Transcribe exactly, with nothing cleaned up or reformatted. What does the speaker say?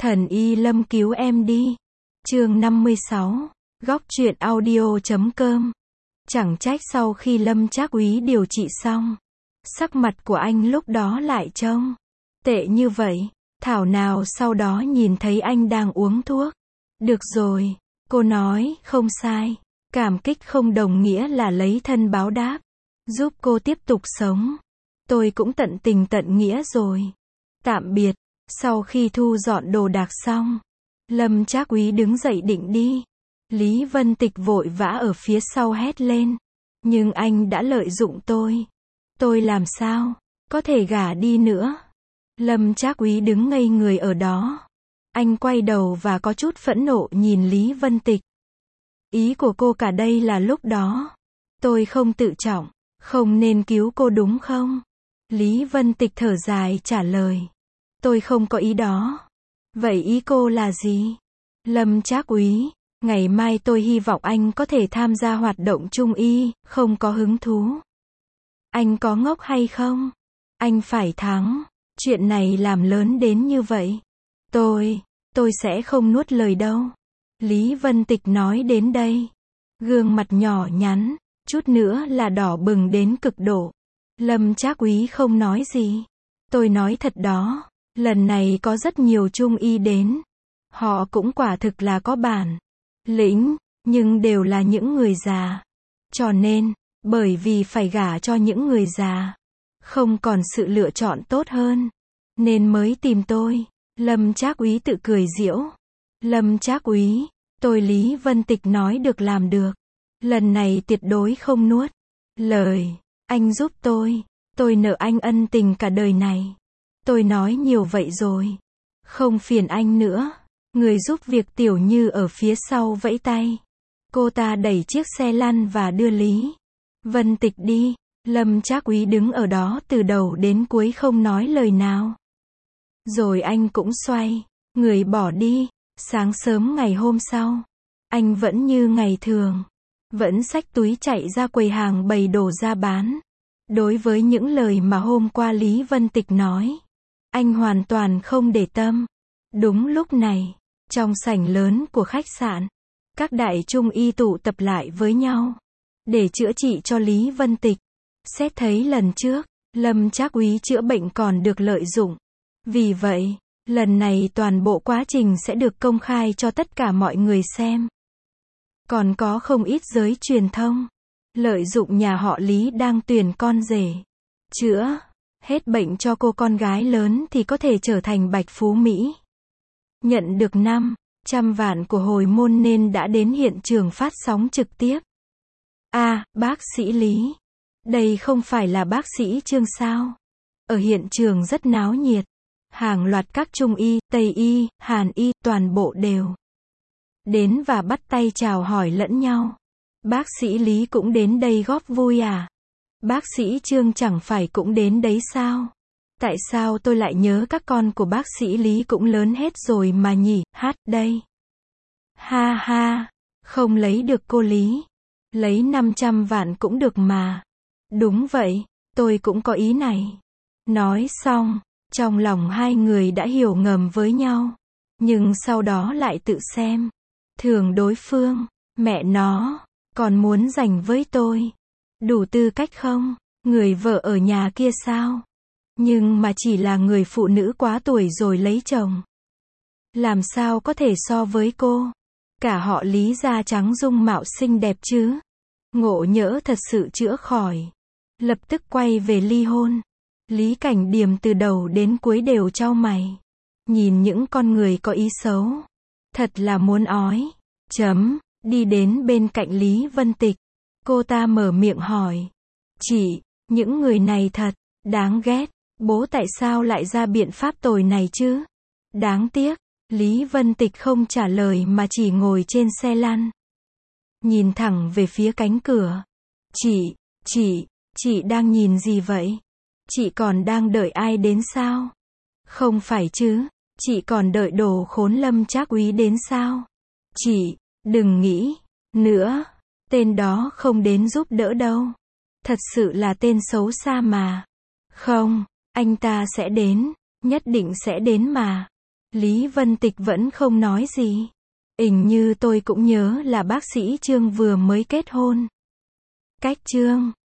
Thần y Lâm cứu em đi. Chương năm mươi sáu. Góc truyện audio chấm com. Chẳng trách sau khi Lâm Trác Úy điều trị xong, sắc mặt của anh lúc đó lại trông tệ như vậy. Thảo nào sau đó nhìn thấy anh đang uống thuốc. Được rồi, cô nói, không sai. Cảm kích không đồng nghĩa là lấy thân báo đáp. Giúp cô tiếp tục sống. Tôi cũng tận tình tận nghĩa rồi. Tạm biệt. Sau khi thu dọn đồ đạc xong, Lâm Trác Úy đứng dậy định đi. Lý Vân Tịch vội vã ở phía sau hét lên. Nhưng anh đã lợi dụng tôi. Tôi làm sao có thể gả đi nữa? Lâm Trác Úy đứng ngây người ở đó. Anh quay đầu và có chút phẫn nộ nhìn Lý Vân Tịch. Ý của cô cả đây là lúc đó tôi không tự trọng, không nên cứu cô đúng không? Lý Vân Tịch thở dài trả lời. Tôi không có ý đó. Vậy ý cô là gì? Lâm Trác Úy, ngày mai tôi hy vọng anh có thể tham gia hoạt động trung y, không có hứng thú. Anh có ngốc hay không? Anh phải thắng. Chuyện này làm lớn đến như vậy. Tôi, tôi sẽ không nuốt lời đâu. Lý Vân Tịch nói đến đây. Gương mặt nhỏ nhắn, chút nữa là đỏ bừng đến cực độ. Lâm Trác Úy không nói gì. Tôi nói thật đó, lần này có rất nhiều trung y đến. Họ cũng quả thực là có bản lĩnh, nhưng đều là những người già. Cho nên, bởi vì phải gả cho những người già, không còn sự lựa chọn tốt hơn, nên mới tìm tôi. Lâm Trác Úy tự cười giễu. Lâm Trác Úy, tôi Lý Vân Tịch nói được làm được. Lần này tuyệt đối không nuốt lời. Anh giúp tôi, tôi nợ anh ân tình cả đời này. Tôi nói nhiều vậy rồi. Không phiền anh nữa. Người giúp việc Tiểu Như ở phía sau vẫy tay. Cô ta đẩy chiếc xe lăn và đưa Lý Vân Tịch đi. Lâm Trác Úy đứng ở đó từ đầu đến cuối không nói lời nào. Rồi anh cũng xoay người bỏ đi. Sáng sớm ngày hôm sau, anh vẫn như ngày thường, vẫn xách túi chạy ra quầy hàng bày đồ ra bán. Đối với những lời mà hôm qua Lý Vân Tịch nói, anh hoàn toàn không để tâm. Đúng lúc này, trong sảnh lớn của khách sạn, các đại trung y tụ tập lại với nhau để chữa trị cho Lý Vân Tịch. Xét thấy lần trước, Lâm Trác Úy chữa bệnh còn được lợi dụng. Vì vậy, lần này toàn bộ quá trình sẽ được công khai cho tất cả mọi người xem. Còn có không ít giới truyền thông lợi dụng nhà họ Lý đang tuyển con rể chữa hết bệnh cho cô con gái lớn thì có thể trở thành bạch phú Mỹ. Nhận được năm trăm vạn của hồi môn nên đã đến hiện trường phát sóng trực tiếp. A, à, bác sĩ Lý. Đây không phải là bác sĩ Trương sao? Ở hiện trường rất náo nhiệt. Hàng loạt các trung y, Tây y, Hàn y, toàn bộ đều đến và bắt tay chào hỏi lẫn nhau. Bác sĩ Lý cũng đến đây góp vui à? Bác sĩ Trương chẳng phải cũng đến đấy sao? Tại sao tôi lại nhớ các con của bác sĩ Lý cũng lớn hết rồi mà nhỉ? Hát đây. Ha ha, không lấy được cô Lý. Lấy năm trăm vạn cũng được mà. Đúng vậy, tôi cũng có ý này. Nói xong, trong lòng hai người đã hiểu ngầm với nhau. Nhưng sau đó lại tự xem thường đối phương. Mẹ nó, còn muốn giành với tôi. Đủ tư cách không? Người vợ ở nhà kia sao? Nhưng mà chỉ là người phụ nữ quá tuổi rồi lấy chồng. Làm sao có thể so với cô? Cả họ Lý da trắng dung mạo xinh đẹp chứ. Ngộ nhỡ thật sự chữa khỏi. Lập tức quay về ly hôn. Lý Cảnh Điềm từ đầu đến cuối đều chau mày. Nhìn những con người có ý xấu. Thật là muốn ói. Chấm, đi đến bên cạnh Lý Vân Tịch. Cô ta mở miệng hỏi. Chị, những người này thật đáng ghét. Bố tại sao lại ra biện pháp tồi này chứ? Đáng tiếc, Lý Vân Tịch không trả lời mà chỉ ngồi trên xe lăn. Nhìn thẳng về phía cánh cửa. Chị, chị, chị đang nhìn gì vậy? Chị còn đang đợi ai đến sao? Không phải chứ, chị còn đợi đồ khốn Lâm Trác Úy đến sao? Chị, đừng nghĩ nữa, tên đó không đến giúp đỡ đâu. Thật sự là tên xấu xa mà. Không, anh ta sẽ đến, nhất định sẽ đến mà. Lý Vân Tịch vẫn không nói gì. Hình như tôi cũng nhớ là bác sĩ Trương vừa mới kết hôn. Cách Trương